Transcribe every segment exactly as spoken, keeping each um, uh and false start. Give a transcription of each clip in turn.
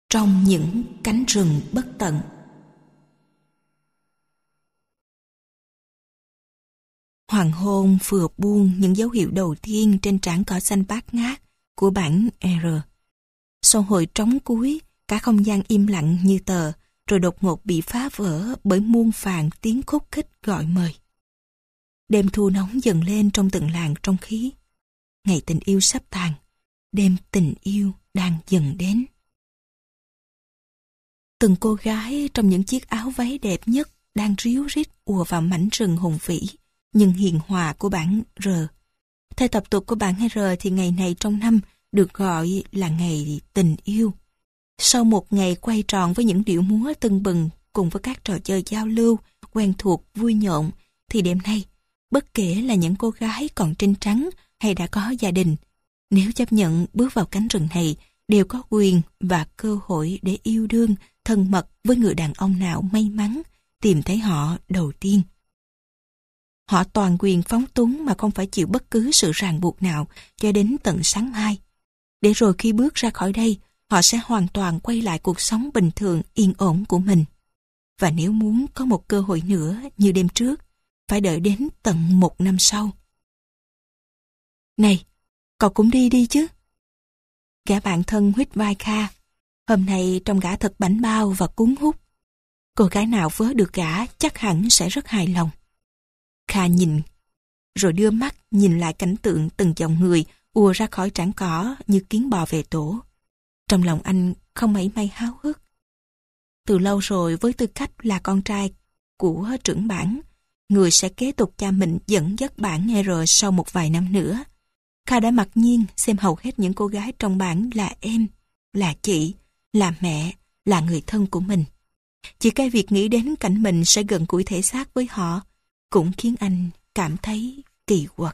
trong những cánh rừng bất tận. Hoàng hôn vừa buông những dấu hiệu đầu tiên trên trảng cỏ xanh bát ngát của bản R. Sau hồi trống cuối, cả không gian im lặng như tờ, rồi đột ngột bị phá vỡ bởi muôn vàn tiếng khúc khích gọi mời. Đêm thu nóng dần lên trong từng làng trong khí. Ngày tình yêu sắp tàn, đêm tình yêu đang dần đến. Từng cô gái trong những chiếc áo váy đẹp nhất đang ríu rít ùa vào mảnh rừng hùng vĩ nhưng hiền hòa của bản R. Theo tập tục của bản R thì ngày này trong năm được gọi là ngày tình yêu. Sau một ngày quay tròn với những điệu múa tưng bừng cùng với các trò chơi giao lưu, quen thuộc, vui nhộn, thì đêm nay, bất kể là những cô gái còn trinh trắng hay đã có gia đình, nếu chấp nhận bước vào cánh rừng này, đều có quyền và cơ hội để yêu đương, thân mật với người đàn ông nào may mắn tìm thấy họ đầu tiên. Họ toàn quyền phóng túng mà không phải chịu bất cứ sự ràng buộc nào cho đến tận sáng mai. Để rồi khi bước ra khỏi đây, họ sẽ hoàn toàn quay lại cuộc sống bình thường yên ổn của mình. Và nếu muốn có một cơ hội nữa như đêm trước, phải đợi đến tận một năm sau. Này, cậu cũng đi đi chứ. Gã bạn thân huýt vai Kha. Hôm nay trông gã thật bảnh bao và cuốn hút. Cô gái nào vớ được gã chắc hẳn sẽ rất hài lòng. Kha nhìn, rồi đưa mắt nhìn lại cảnh tượng từng dòng người ùa ra khỏi trảng cỏ như kiến bò về tổ. Trong lòng anh không mảy may háo hức. Từ lâu rồi, với tư cách là con trai của trưởng bản, người sẽ kế tục cha mình dẫn dắt bản R sau một vài năm nữa, Kha đã mặc nhiên xem hầu hết những cô gái trong bản là em, là chị, là mẹ, là người thân của mình. Chỉ cái việc nghĩ đến cảnh mình sẽ gần gũi thể xác với họ cũng khiến anh cảm thấy kỳ quặc.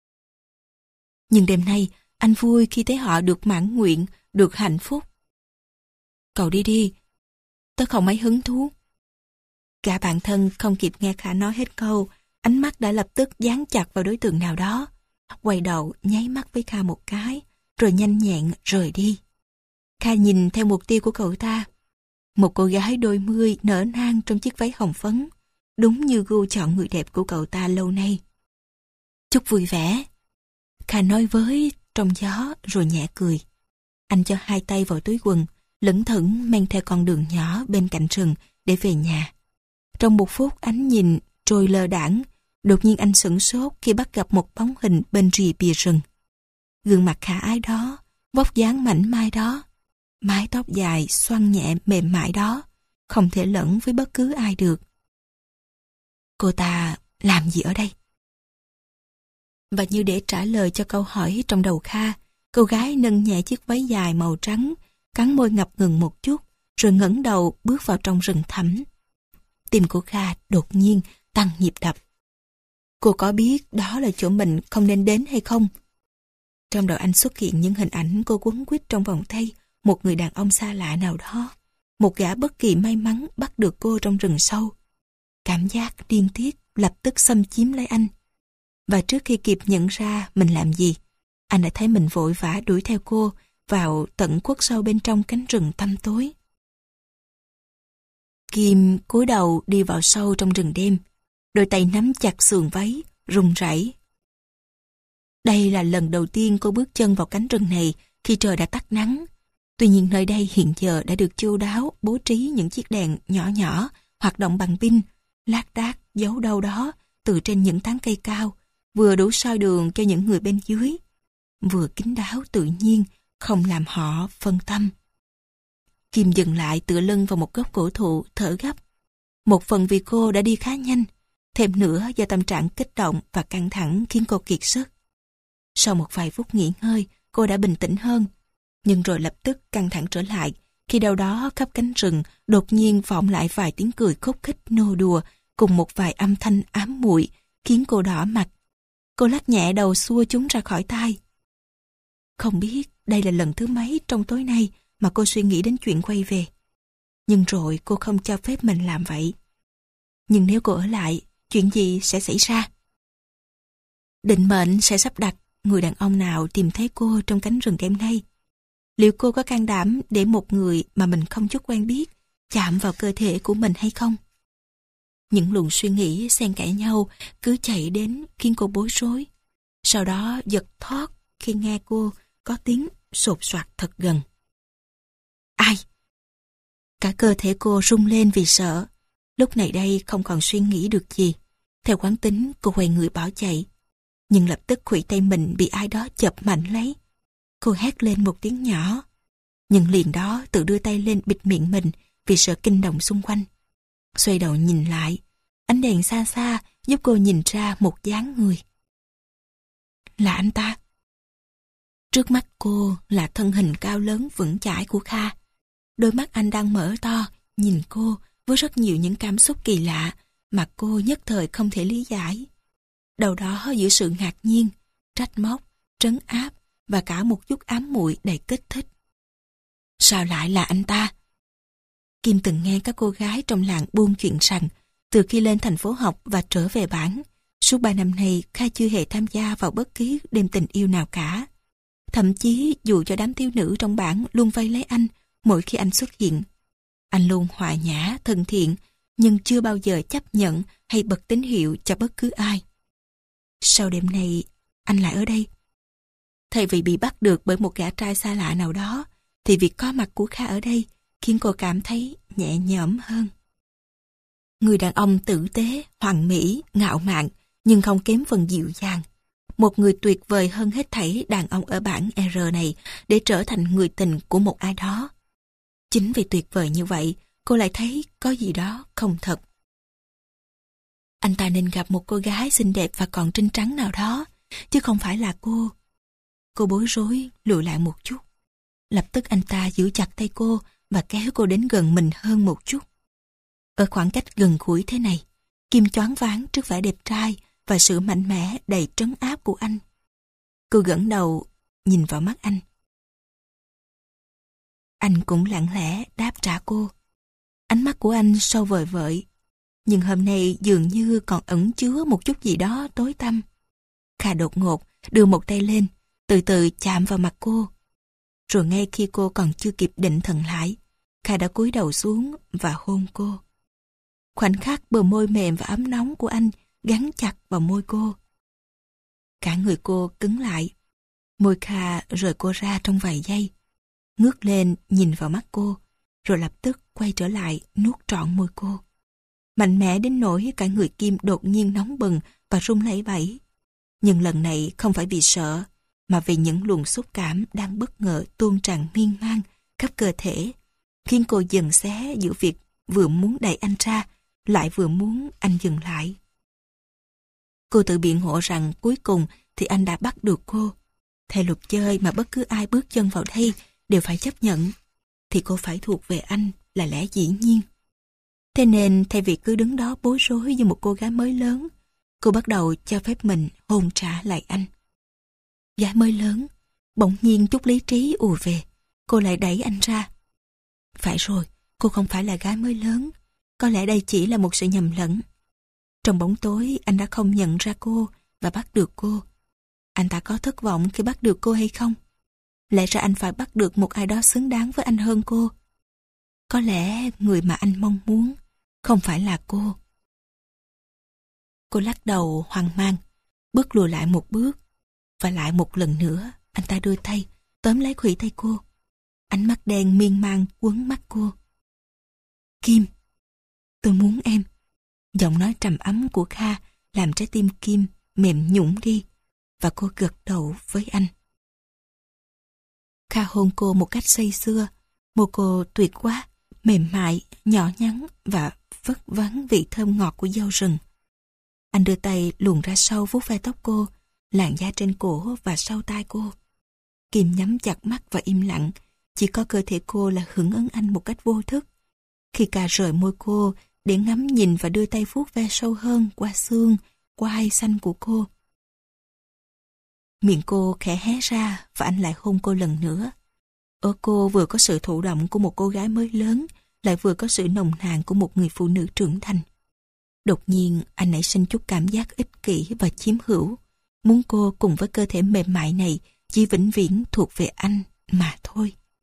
Nhưng đêm nay, anh vui khi thấy họ được mãn nguyện, được hạnh phúc. Cậu đi đi, tớ không mấy hứng thú. Cả bạn thân không kịp nghe Kha nói hết câu, ánh mắt đã lập tức dán chặt vào đối tượng nào đó, quay đầu nháy mắt với Kha một cái, rồi nhanh nhẹn rời đi. Kha nhìn theo mục tiêu của cậu ta, một cô gái đôi mươi nở nang trong chiếc váy hồng phấn, đúng như gu chọn người đẹp của cậu ta lâu nay. Chúc vui vẻ, Kha nói với trong gió rồi nhẹ cười. Anh cho hai tay vào túi quần, lững thững men theo con đường nhỏ bên cạnh rừng để về nhà. Trong một phút ánh nhìn trôi lơ đãng, đột nhiên anh sửng sốt khi bắt gặp một bóng hình bên rìa bìa rừng. Gương mặt khả ái đó, vóc dáng mảnh mai đó, mái tóc dài xoăn nhẹ mềm mại đó, không thể lẫn với bất cứ ai được. Cô ta làm gì ở đây? Và như để trả lời cho câu hỏi trong đầu Kha, cô gái nâng nhẹ chiếc váy dài màu trắng, cắn môi ngập ngừng một chút, rồi ngẩng đầu bước vào trong rừng thẳm. Tim của Kha đột nhiên tăng nhịp đập. Cô có biết đó là chỗ mình không nên đến hay không? Trong đầu anh xuất hiện những hình ảnh cô quấn quýt trong vòng tay một người đàn ông xa lạ nào đó, một gã bất kỳ may mắn bắt được cô trong rừng sâu. Cảm giác điên tiết lập tức xâm chiếm lấy anh. Và trước khi kịp nhận ra mình làm gì, anh đã thấy mình vội vã đuổi theo cô vào tận khuất sâu bên trong cánh rừng tăm tối. Kim cúi đầu đi vào sâu trong rừng đêm, đôi tay nắm chặt sườn váy, run rẩy. Đây là lần đầu tiên cô bước chân vào cánh rừng này khi trời đã tắt nắng. Tuy nhiên nơi đây hiện giờ đã được chu đáo bố trí những chiếc đèn nhỏ nhỏ hoạt động bằng pin, lác đác giấu đâu đó từ trên những tán cây cao, vừa đủ soi đường cho những người bên dưới, vừa kín đáo tự nhiên, không làm họ phân tâm. Kim dừng lại tựa lưng vào một gốc cổ thụ, thở gấp. Một phần vì cô đã đi khá nhanh, thêm nữa do tâm trạng kích động và căng thẳng khiến cô kiệt sức. Sau một vài phút nghỉ ngơi, cô đã bình tĩnh hơn, nhưng rồi lập tức căng thẳng trở lại khi đâu đó khắp cánh rừng đột nhiên vọng lại vài tiếng cười khúc khích nô đùa cùng một vài âm thanh ám muội khiến cô đỏ mặt. Cô lắc nhẹ đầu xua chúng ra khỏi tai. Không biết đây là lần thứ mấy trong tối nay mà cô suy nghĩ đến chuyện quay về. Nhưng rồi cô không cho phép mình làm vậy. Nhưng nếu cô ở lại, chuyện gì sẽ xảy ra? Định mệnh sẽ sắp đặt người đàn ông nào tìm thấy cô trong cánh rừng đêm nay. liệu cô có can đảm để một người mà mình không chút quen biết chạm vào cơ thể của mình hay không? Những luồng suy nghĩ xen kẽ nhau cứ chạy đến khiến cô bối rối. Sau đó giật thót khi nghe cô có tiếng sột soạt thật gần. Ai? Cả cơ thể cô rung lên vì sợ. Lúc này đây không còn suy nghĩ được gì. Theo quán tính, cô quay người bỏ chạy. Nhưng lập tức khuỷu tay mình bị ai đó chộp mạnh lấy. Cô hét lên một tiếng nhỏ. Nhưng liền đó tự đưa tay lên bịt miệng mình vì sợ kinh động xung quanh. Xoay đầu nhìn lại, ánh đèn xa xa giúp cô nhìn ra một dáng người. Là anh ta. Trước mắt cô là thân hình cao lớn vững chãi của Kha. Đôi mắt anh đang mở to, nhìn cô với rất nhiều những cảm xúc kỳ lạ mà cô nhất thời không thể lý giải. Đầu đó giữa sự ngạc nhiên, trách móc, trấn áp và cả một chút ám muội đầy kích thích. Sao lại là anh ta? Kim từng nghe các cô gái trong làng buôn chuyện rằng từ khi lên thành phố học và trở về bản, suốt ba năm nay Kha chưa hề tham gia vào bất kỳ đêm tình yêu nào cả. Thậm chí dù cho đám thiếu nữ trong bản luôn vây lấy anh mỗi khi anh xuất hiện. Anh luôn hòa nhã, thân thiện, nhưng chưa bao giờ chấp nhận hay bật tín hiệu cho bất cứ ai. Sau đêm nay, anh lại ở đây. Thay vì bị bắt được bởi một gã trai xa lạ nào đó, thì việc có mặt của Kha ở đây khiến cô cảm thấy nhẹ nhõm hơn. Người đàn ông tử tế, hoàn mỹ, ngạo mạn, nhưng không kém phần dịu dàng. Một người tuyệt vời hơn hết thảy đàn ông ở bản R này để trở thành người tình của một ai đó. Chính vì tuyệt vời như vậy, cô lại thấy có gì đó không thật. Anh ta nên gặp một cô gái xinh đẹp và còn trinh trắng nào đó, chứ không phải là cô. Cô bối rối, lùi lại một chút. Lập tức anh ta giữ chặt tay cô và kéo cô đến gần mình hơn một chút. Ở khoảng cách gần gũi thế này, Kim choáng váng trước vẻ đẹp trai và sự mạnh mẽ đầy trấn áp của anh. Cô ngẩng đầu, nhìn vào mắt anh. Anh cũng lặng lẽ đáp trả cô. Ánh mắt của anh sâu vời vợi, nhưng hôm nay dường như còn ẩn chứa một chút gì đó tối tăm. Kha đột ngột đưa một tay lên, từ từ chạm vào mặt cô. Rồi ngay khi cô còn chưa kịp định thần lại, Kha đã cúi đầu xuống và hôn cô. Khoảnh khắc bờ môi mềm và ấm nóng của anh gắn chặt vào môi cô. Cả người cô cứng lại. Môi Kha rời cô ra trong vài giây. Ngước lên nhìn vào mắt cô, rồi lập tức quay trở lại nuốt trọn môi cô. Mạnh mẽ đến nỗi cả người Kim đột nhiên nóng bừng và run lẩy bẩy. Nhưng lần này không phải vì sợ, mà vì những luồng xúc cảm đang bất ngờ tuôn tràn miên man khắp cơ thể, khiến cô dần xé giữa việc vừa muốn đẩy anh ra, lại vừa muốn anh dừng lại. Cô tự biện hộ rằng cuối cùng thì anh đã bắt được cô. Theo luật chơi mà bất cứ ai bước chân vào đây đều phải chấp nhận, thì cô phải thuộc về anh là lẽ dĩ nhiên. Thế nên thay vì cứ đứng đó bối rối như một cô gái mới lớn, cô bắt đầu cho phép mình hôn trả lại anh. Gái mới lớn, bỗng nhiên chút lý trí ùa về, cô lại đẩy anh ra. Phải rồi, cô không phải là gái mới lớn, có lẽ đây chỉ là một sự nhầm lẫn. Trong bóng tối anh đã không nhận ra cô và bắt được cô. Anh ta có thất vọng khi bắt được cô hay không? Lẽ ra anh phải bắt được một ai đó xứng đáng với anh hơn cô. Có lẽ người mà anh mong muốn không phải là cô. Cô lắc đầu hoang mang, bước lùi lại một bước. Và lại một lần nữa, anh ta đưa tay, tóm lấy khuỷu tay cô. Ánh mắt đen miên man quấn mắt cô. Kim, tôi muốn em. Giọng nói trầm ấm của Kha làm trái tim Kim mềm nhũn đi, và cô gật đầu với anh. Kha hôn cô một cách say sưa, môi cô tuyệt quá, mềm mại, nhỏ nhắn và vất vắn vị thơm ngọt của dâu rừng. Anh đưa tay luồn ra sau vuốt ve tóc cô, làn da trên cổ và sau tai cô. Kim nhắm chặt mắt và im lặng, chỉ có cơ thể cô là hưởng ứng anh một cách vô thức. Khi Kha rời môi cô để ngắm nhìn và đưa tay vuốt ve sâu hơn qua xương, quai xanh của cô. Miệng cô khẽ hé ra và anh lại hôn cô lần nữa. Ở cô vừa có sự thụ động của một cô gái mới lớn, lại vừa có sự nồng nàn của một người phụ nữ trưởng thành. Đột nhiên anh nảy sinh chút cảm giác ích kỷ và chiếm hữu, muốn cô cùng với cơ thể mềm mại này chỉ vĩnh viễn thuộc về anh mà thôi.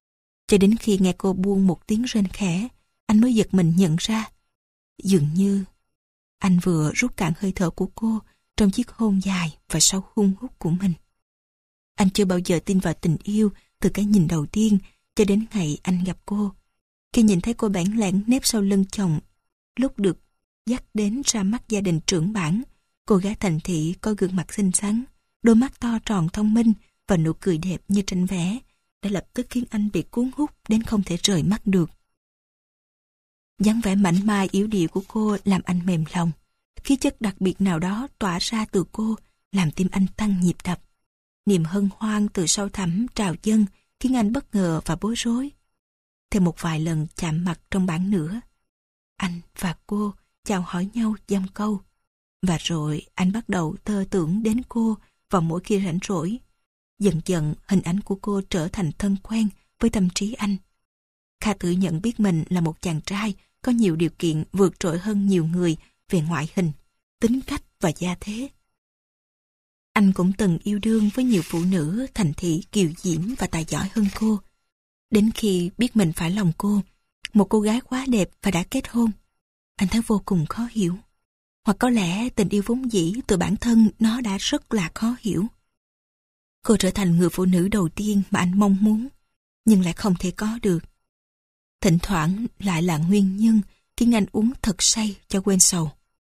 Cho đến khi nghe cô buông một tiếng rên khẽ, anh mới giật mình nhận ra. Dường như anh vừa rút cạn hơi thở của cô trong chiếc hôn dài và sâu hun hút của mình. Anh chưa bao giờ tin vào tình yêu từ cái nhìn đầu tiên cho đến ngày anh gặp cô. Khi nhìn thấy cô bẽn lẽn nép sau lưng chồng, lúc được dắt đến ra mắt gia đình trưởng bản, cô gái thành thị có gương mặt xinh xắn, đôi mắt to tròn thông minh và nụ cười đẹp như tranh vẽ, đã lập tức khiến anh bị cuốn hút đến không thể rời mắt được. Dáng vẻ mảnh mai yếu điệu của cô làm anh mềm lòng. Khí chất đặc biệt nào đó tỏa ra từ cô làm tim anh tăng nhịp đập. Niềm hân hoan từ sâu thẳm trào dâng khiến anh bất ngờ và bối rối. Thêm một vài lần chạm mặt trong bản nữa, anh và cô chào hỏi nhau dăm câu. Và rồi anh bắt đầu tơ tưởng đến cô vào mỗi khi rảnh rỗi. Dần dần hình ảnh của cô trở thành thân quen với tâm trí anh. Kha tự nhận biết mình là một chàng trai có nhiều điều kiện vượt trội hơn nhiều người về ngoại hình, tính cách và gia thế. Anh cũng từng yêu đương với nhiều phụ nữ thành thị kiều diễm và tài giỏi hơn cô. Đến khi biết mình phải lòng cô, một cô gái quá đẹp và đã kết hôn, anh thấy vô cùng khó hiểu. Hoặc có lẽ tình yêu vốn dĩ từ bản thân nó đã rất là khó hiểu. Cô trở thành người phụ nữ đầu tiên mà anh mong muốn, nhưng lại không thể có được. Thỉnh thoảng lại là nguyên nhân khiến anh uống thật say cho quên sầu.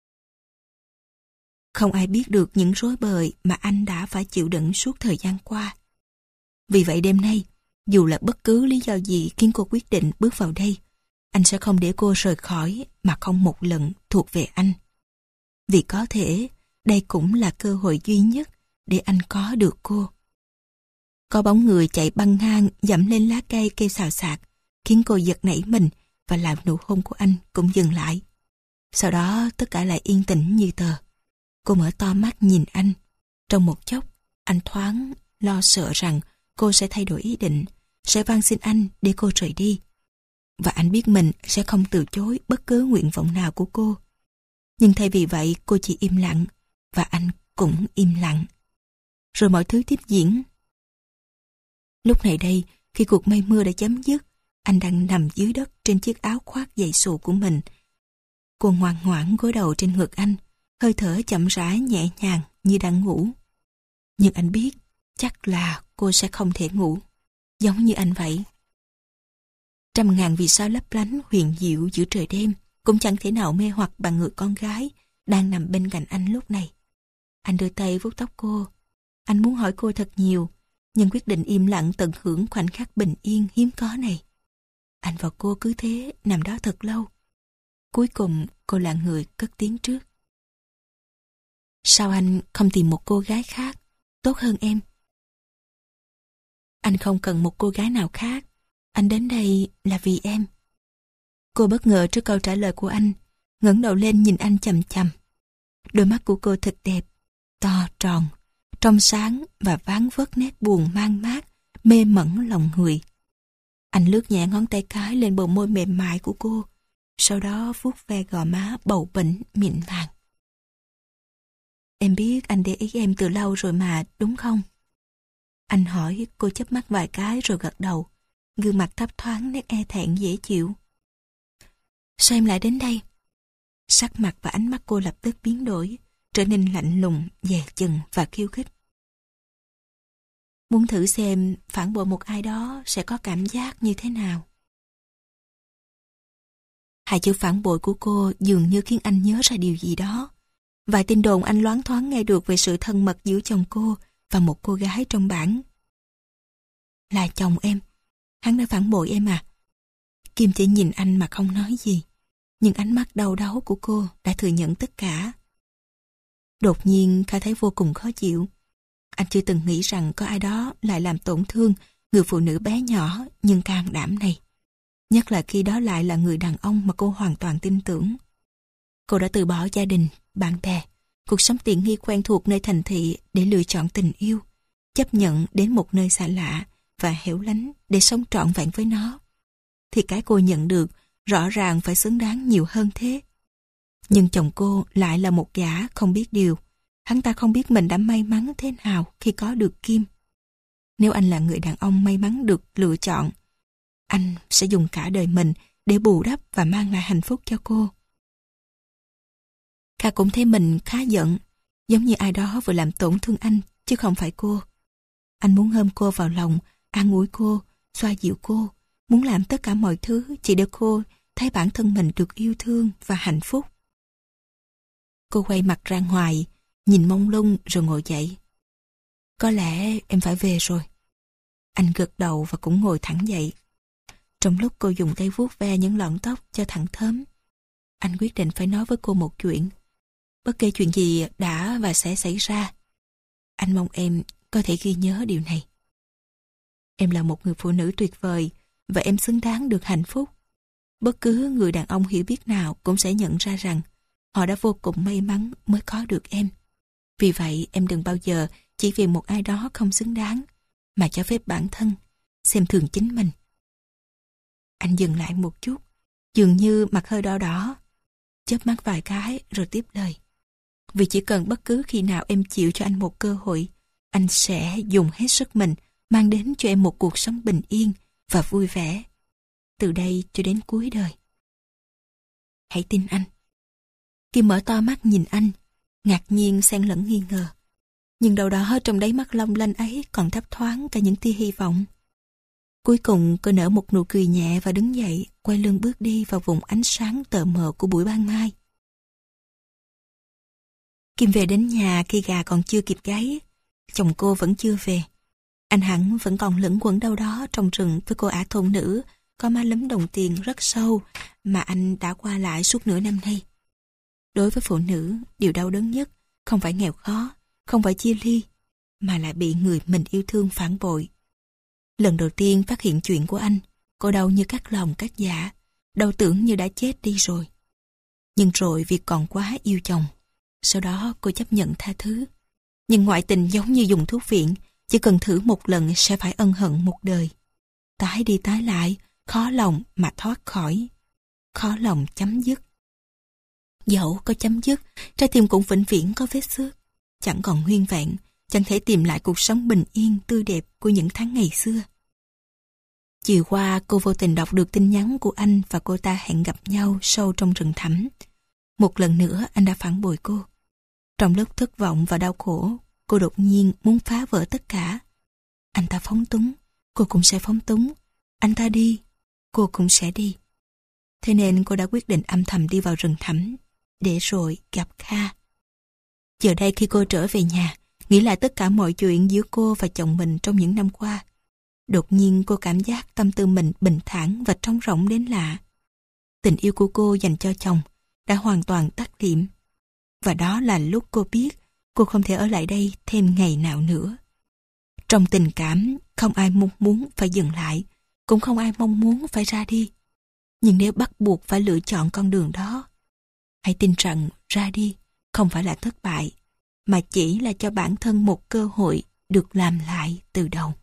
Không ai biết được những rối bời mà anh đã phải chịu đựng suốt thời gian qua. Vì vậy đêm nay, dù là bất cứ lý do gì khiến cô quyết định bước vào đây, anh sẽ không để cô rời khỏi mà không một lần thuộc về anh. Vì có thể đây cũng là cơ hội duy nhất để anh có được cô. Có bóng người chạy băng ngang dẫm lên lá cây kêu xào xạc, khiến cô giật nảy mình và làm nụ hôn của anh cũng dừng lại. Sau đó tất cả lại yên tĩnh như tờ. Cô mở to mắt nhìn anh. Trong một chốc, anh thoáng lo sợ rằng cô sẽ thay đổi ý định, sẽ van xin anh để cô rời đi. Và anh biết mình sẽ không từ chối bất cứ nguyện vọng nào của cô. Nhưng thay vì vậy cô chỉ im lặng, và anh cũng im lặng. Rồi mọi thứ tiếp diễn. Lúc này đây, khi cuộc mây mưa đã chấm dứt, anh đang nằm dưới đất trên chiếc áo khoác dày xù của mình. Cô ngoan ngoãn gối đầu trên ngực anh, hơi thở chậm rãi nhẹ nhàng như đang ngủ. Nhưng anh biết chắc là cô sẽ không thể ngủ, giống như anh vậy. Trăm ngàn vì sao lấp lánh huyền diệu giữa trời đêm cũng chẳng thể nào mê hoặc bằng người con gái đang nằm bên cạnh anh lúc này. Anh đưa tay vuốt tóc cô. Anh muốn hỏi cô thật nhiều, nhưng quyết định im lặng tận hưởng khoảnh khắc bình yên hiếm có này. Anh và cô cứ thế nằm đó thật lâu. Cuối cùng cô là người cất tiếng trước. Sao anh không tìm một cô gái khác tốt hơn em? Anh không cần một cô gái nào khác. Anh đến đây là vì em. Cô bất ngờ trước câu trả lời của anh, ngẩng đầu lên nhìn anh chằm chằm. Đôi mắt của cô thật đẹp, to tròn, trong sáng và ván vất nét buồn man mát, mê mẩn lòng người. Anh lướt nhẹ ngón tay cái lên bờ môi mềm mại của cô, sau đó vuốt ve gò má bầu bĩnh mịn màng. Em biết anh để ý em từ lâu rồi mà, đúng không? Anh hỏi. Cô chớp mắt vài cái rồi gật đầu, gương mặt thấp thoáng nét e thẹn dễ chịu. Sao em lại đến đây? Sắc mặt và ánh mắt cô lập tức biến đổi, trở nên lạnh lùng, dè chừng và khiêu khích. Muốn thử xem phản bội một ai đó sẽ có cảm giác như thế nào. Hai chữ phản bội của cô dường như khiến anh nhớ ra điều gì đó. Vài tin đồn anh loáng thoáng nghe được về sự thân mật giữa chồng cô và một cô gái trong bản. Là chồng em, hắn đã phản bội em à? Kim chỉ nhìn anh mà không nói gì, nhưng ánh mắt đau đáu của cô đã thừa nhận tất cả. Đột nhiên Kha thấy vô cùng khó chịu. Anh chưa từng nghĩ rằng có ai đó lại làm tổn thương người phụ nữ bé nhỏ nhưng can đảm này. Nhất là khi đó lại là người đàn ông mà cô hoàn toàn tin tưởng. Cô đã từ bỏ gia đình, bạn bè, cuộc sống tiện nghi quen thuộc nơi thành thị để lựa chọn tình yêu, chấp nhận đến một nơi xa lạ và hẻo lánh để sống trọn vẹn với nó. Thì cái cô nhận được rõ ràng phải xứng đáng nhiều hơn thế. Nhưng chồng cô lại là một gã không biết điều. Hắn ta không biết mình đã may mắn thế nào khi có được Kim. Nếu anh là người đàn ông may mắn được lựa chọn, anh sẽ dùng cả đời mình để bù đắp và mang lại hạnh phúc cho cô. Kha cũng thấy mình khá giận, giống như ai đó vừa làm tổn thương anh, chứ không phải cô. Anh muốn ôm cô vào lòng, an ủi cô, xoa dịu cô, muốn làm tất cả mọi thứ chỉ để cô thấy bản thân mình được yêu thương và hạnh phúc. Cô quay mặt ra ngoài, nhìn mông lung rồi ngồi dậy. Có lẽ em phải về rồi. Anh gật đầu và cũng ngồi thẳng dậy. Trong lúc cô dùng tay vuốt ve những lọn tóc cho thẳng thớm, anh quyết định phải nói với cô một chuyện. Bất kể chuyện gì đã và sẽ xảy ra, anh mong em có thể ghi nhớ điều này. Em là một người phụ nữ tuyệt vời và em xứng đáng được hạnh phúc. Bất cứ người đàn ông hiểu biết nào cũng sẽ nhận ra rằng họ đã vô cùng may mắn mới có được em. Vì vậy em đừng bao giờ chỉ vì một ai đó không xứng đáng mà cho phép bản thân xem thường chính mình. Anh dừng lại một chút, dường như mặt hơi đỏ đỏ, chớp mắt vài cái rồi tiếp lời. Vì chỉ cần bất cứ khi nào em chịu cho anh một cơ hội, anh sẽ dùng hết sức mình mang đến cho em một cuộc sống bình yên và vui vẻ, từ đây cho đến cuối đời. Hãy tin anh. Kim mở to mắt nhìn anh, ngạc nhiên xen lẫn nghi ngờ. Nhưng đâu đó trong đáy mắt long lanh ấy còn thấp thoáng cả những tia hy vọng. Cuối cùng cô nở một nụ cười nhẹ và đứng dậy, quay lưng bước đi vào vùng ánh sáng tờ mờ của buổi ban mai. Kim về đến nhà khi gà còn chưa kịp gáy. Chồng cô vẫn chưa về. Anh hẳn vẫn còn lững quẩn đâu đó trong rừng với cô ả thôn nữ có má lúm đồng tiền rất sâu mà anh đã qua lại suốt nửa năm nay. Đối với phụ nữ, điều đau đớn nhất không phải nghèo khó, không phải chia ly, mà là bị người mình yêu thương phản bội. Lần đầu tiên phát hiện chuyện của anh, cô đau như cắt lòng cắt dạ, đau tưởng như đã chết đi rồi. Nhưng rồi vì còn quá yêu chồng, sau đó cô chấp nhận tha thứ. Nhưng ngoại tình giống như dùng thuốc viện, chỉ cần thử một lần sẽ phải ân hận một đời. Tái đi tái lại, khó lòng mà thoát khỏi, khó lòng chấm dứt. Dẫu có chấm dứt, trái tim cũng vĩnh viễn có vết xước, chẳng còn nguyên vẹn, chẳng thể tìm lại cuộc sống bình yên tươi đẹp của những tháng ngày xưa. Chiều qua cô vô tình đọc được tin nhắn của anh và cô ta hẹn gặp nhau sâu trong rừng thẳm. Một lần nữa anh đã phản bội cô. Trong lúc thất vọng và đau khổ, cô đột nhiên muốn phá vỡ tất cả. Anh ta phóng túng, cô cũng sẽ phóng túng. Anh ta đi, cô cũng sẽ đi. Thế nên cô đã quyết định âm thầm đi vào rừng thẳm, để rồi gặp Kha. Giờ đây khi cô trở về nhà, nghĩ lại tất cả mọi chuyện giữa cô và chồng mình trong những năm qua, đột nhiên cô cảm giác tâm tư mình bình thản và trống rỗng đến lạ. Tình yêu của cô dành cho chồng đã hoàn toàn tắt liệm. Và đó là lúc cô biết cô không thể ở lại đây thêm ngày nào nữa. Trong tình cảm, không ai mong muốn phải dừng lại, cũng không ai mong muốn phải ra đi. Nhưng nếu bắt buộc phải lựa chọn con đường đó, hãy tin rằng ra đi không phải là thất bại, mà chỉ là cho bản thân một cơ hội được làm lại từ đầu.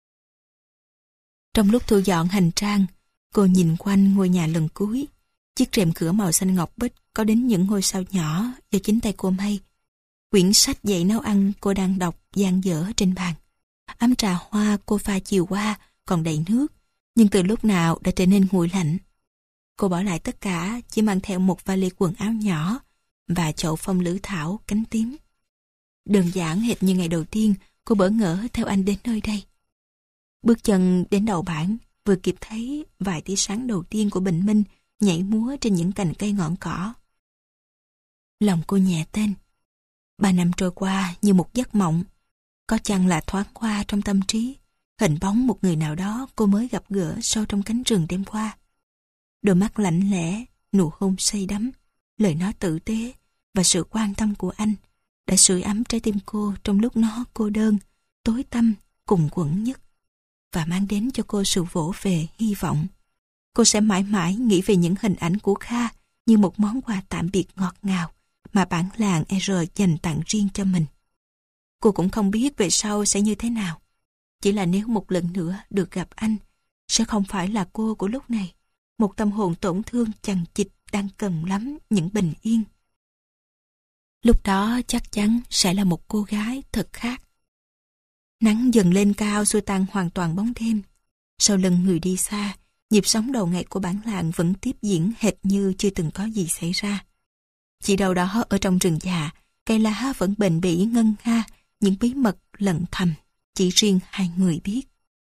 Trong lúc thu dọn hành trang, cô nhìn quanh ngôi nhà lần cuối. Chiếc rèm cửa màu xanh ngọc bích có đến những ngôi sao nhỏ do chính tay cô may. Quyển sách dạy nấu ăn cô đang đọc dang dở trên bàn. Ấm trà hoa cô pha chiều qua còn đầy nước, nhưng từ lúc nào đã trở nên nguội lạnh. Cô bỏ lại tất cả, chỉ mang theo một vali quần áo nhỏ và chậu phong lữ thảo cánh tím. Đơn giản hệt như ngày đầu tiên cô bỡ ngỡ theo anh đến nơi đây. Bước chân đến đầu bản, vừa kịp thấy vài tia sáng đầu tiên của bình minh nhảy múa trên những cành cây ngọn cỏ. Lòng cô nhẹ tên. Ba năm trôi qua như một giấc mộng. Có chăng là thoáng qua trong tâm trí hình bóng một người nào đó cô mới gặp gỡ sâu trong cánh rừng đêm qua. Đôi mắt lạnh lẽ, nụ hôn say đắm, lời nói tử tế và sự quan tâm của anh đã sưởi ấm trái tim cô trong lúc nó cô đơn, tối tăm, cùng quẫn nhất, và mang đến cho cô sự vỗ về hy vọng. Cô sẽ mãi mãi nghĩ về những hình ảnh của Kha như một món quà tạm biệt ngọt ngào mà bản làng R dành tặng riêng cho mình. Cô cũng không biết về sau sẽ như thế nào. Chỉ là nếu một lần nữa được gặp anh, sẽ không phải là cô của lúc này, một tâm hồn tổn thương chằng chịt đang cần lắm những bình yên. Lúc đó chắc chắn sẽ là một cô gái thật khác. Nắng dần lên cao xua tan hoàn toàn bóng đêm. Sau lưng người đi xa, Nhịp sống đầu ngày của bản làng vẫn tiếp diễn hệt như chưa từng có gì xảy ra. Chỉ đâu đó ở trong rừng già, cây lá vẫn bền bỉ ngân nga những bí mật lận thầm chỉ riêng hai người biết.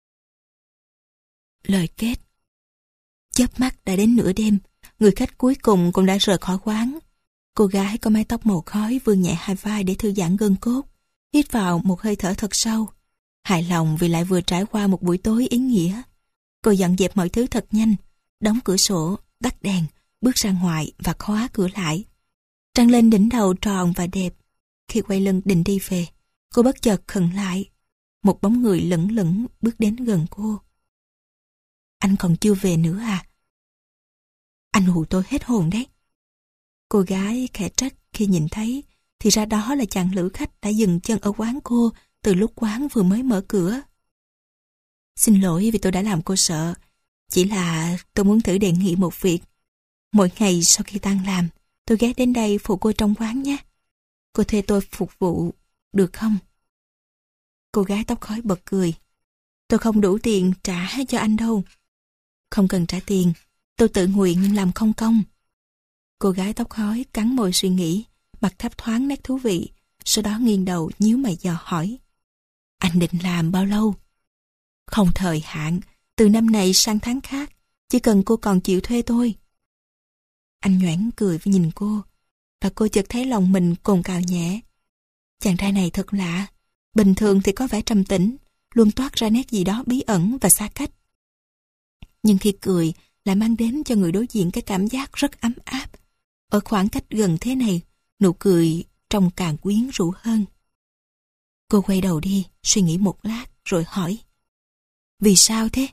Lời kết. Chớp mắt đã đến nửa đêm, người khách cuối cùng cũng đã rời khỏi quán. Cô gái có mái tóc màu khói vươn nhẹ hai vai để thư giãn gân cốt, hít vào một hơi thở thật sâu. Hài lòng vì lại vừa trải qua một buổi tối ý nghĩa. Cô dọn dẹp mọi thứ thật nhanh, đóng cửa sổ, tắt đèn, bước ra ngoài và khóa cửa lại. Trăng lên đỉnh đầu tròn và đẹp. Khi quay lưng định đi về, cô bất chợt khựng lại. Một bóng người lững lững bước đến gần cô. Anh còn chưa về nữa à? Anh hù tôi hết hồn đấy. Cô gái khẽ trách khi nhìn thấy, thì ra đó là chàng lữ khách đã dừng chân ở quán cô từ lúc quán vừa mới mở cửa. Xin lỗi vì tôi đã làm cô sợ. Chỉ là tôi muốn thử đề nghị một việc. Mỗi ngày sau khi tan làm, tôi ghé đến đây phụ cô trong quán nhé. Cô thuê tôi phục vụ, được không? Cô gái tóc khói bật cười. Tôi không đủ tiền trả cho anh đâu. Không cần trả tiền, tôi tự nguyện làm không công. Cô gái tóc khói cắn môi suy nghĩ, mặt thấp thoáng nét thú vị, sau đó nghiêng đầu nhíu mày dò hỏi. Anh định làm bao lâu? Không thời hạn, từ năm này sang tháng khác, chỉ cần cô còn chịu thuê tôi. Anh nhoẻn cười với nhìn cô, và cô chợt thấy lòng mình cồn cào nhẹ. Chàng trai này thật lạ, bình thường thì có vẻ trầm tĩnh, luôn toát ra nét gì đó bí ẩn và xa cách. Nhưng khi cười lại mang đến cho người đối diện cái cảm giác rất ấm áp. Ở khoảng cách gần thế này, nụ cười trông càng quyến rũ hơn. Cô quay đầu đi, suy nghĩ một lát rồi hỏi. Vì sao thế?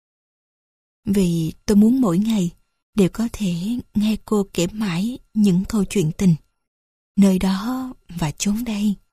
Vì tôi muốn mỗi ngày đều có thể nghe cô kể mãi những câu chuyện tình. Nơi đó và chốn đây.